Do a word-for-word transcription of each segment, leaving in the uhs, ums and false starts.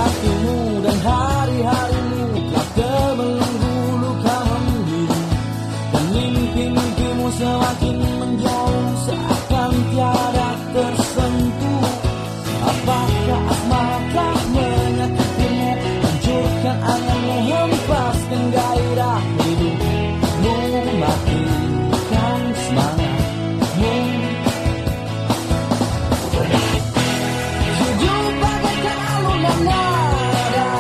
hatimu dan hari-harimu telah terbelenggu luka membiru, dan mimpi-mimpimu semakin menjauh seakan tiada tersentuh. Apakah asmara telah menyakitimu, hancurkan anganmu, hempaskan gairah hidupmu, matikan semangatmu. Hidup bagaikan alunan nada,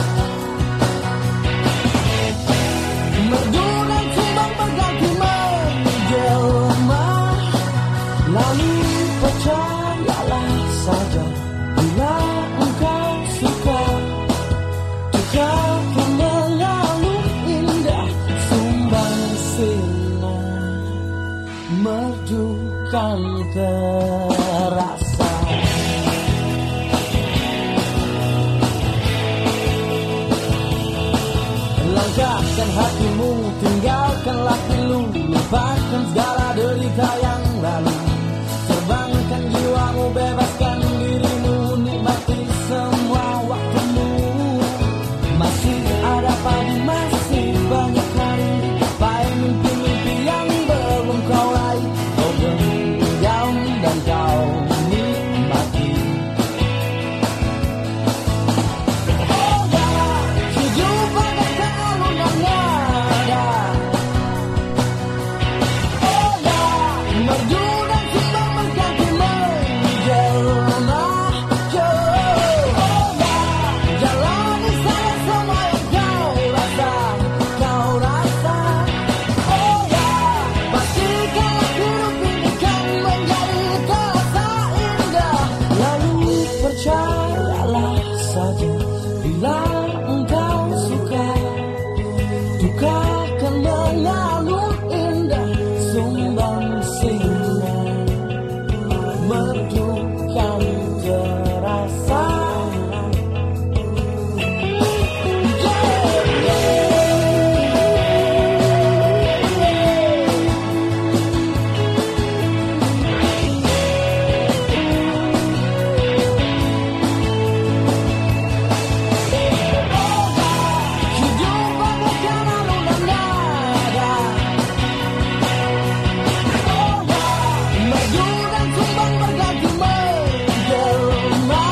merdu dan tumbang berganti menjelma. Lalu percayalah saja, bila engkau suka, duka akan melalu indah, sumbang sinar, merdu kan terasa. Langkahkan hatimu, tinggalkanlah pilu, lupakan segala derita yang lalu. Terbangkan jiwamu, bebaskan dirimu, nikmati semua waktumu. Masih ada pagi, masih banyak hari, gapai mimpi-mimpi yang belum kau raih. Kau berdiam dan kau nikmati. Oh ya, hidup bagaikan alunan nada. Oh ya, merdu dan tumbang berganti menjelma. Oh ya, jalani saja semua yang kau rasa, kau rasa. Oh ya, pastikanlah hidup ini kan menjadi terasa indah. Lalu percayalah saja, bila engkau suka, duka akan mengalun indah, sumbang sinar, merdu kan terasa. Hidup bagaikan alunan nada. Oh ya, merdu dan tumbang berganti menjelma.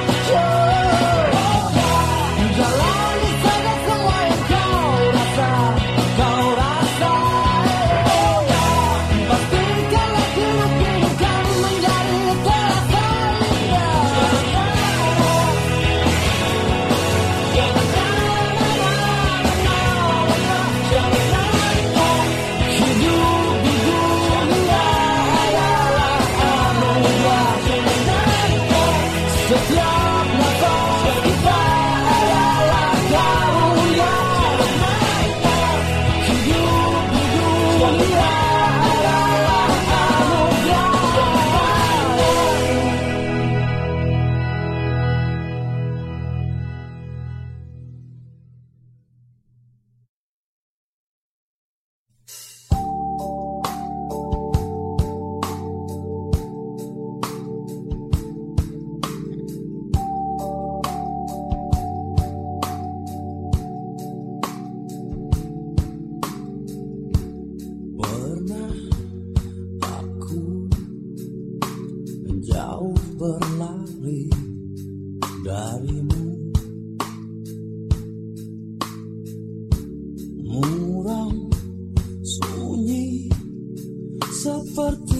Oh ya, jalani saja semua yang kau rasa, kau rasa. Oh ya, pastikanlah hidup ini kan menjadi terasa indah. Hidup di dunia adalah anugerah, setiap nafas kita adalah karunia. Hidup di dunia adalah anugerah. Pernah aku jauh berlari darimu, muram sunyi seperti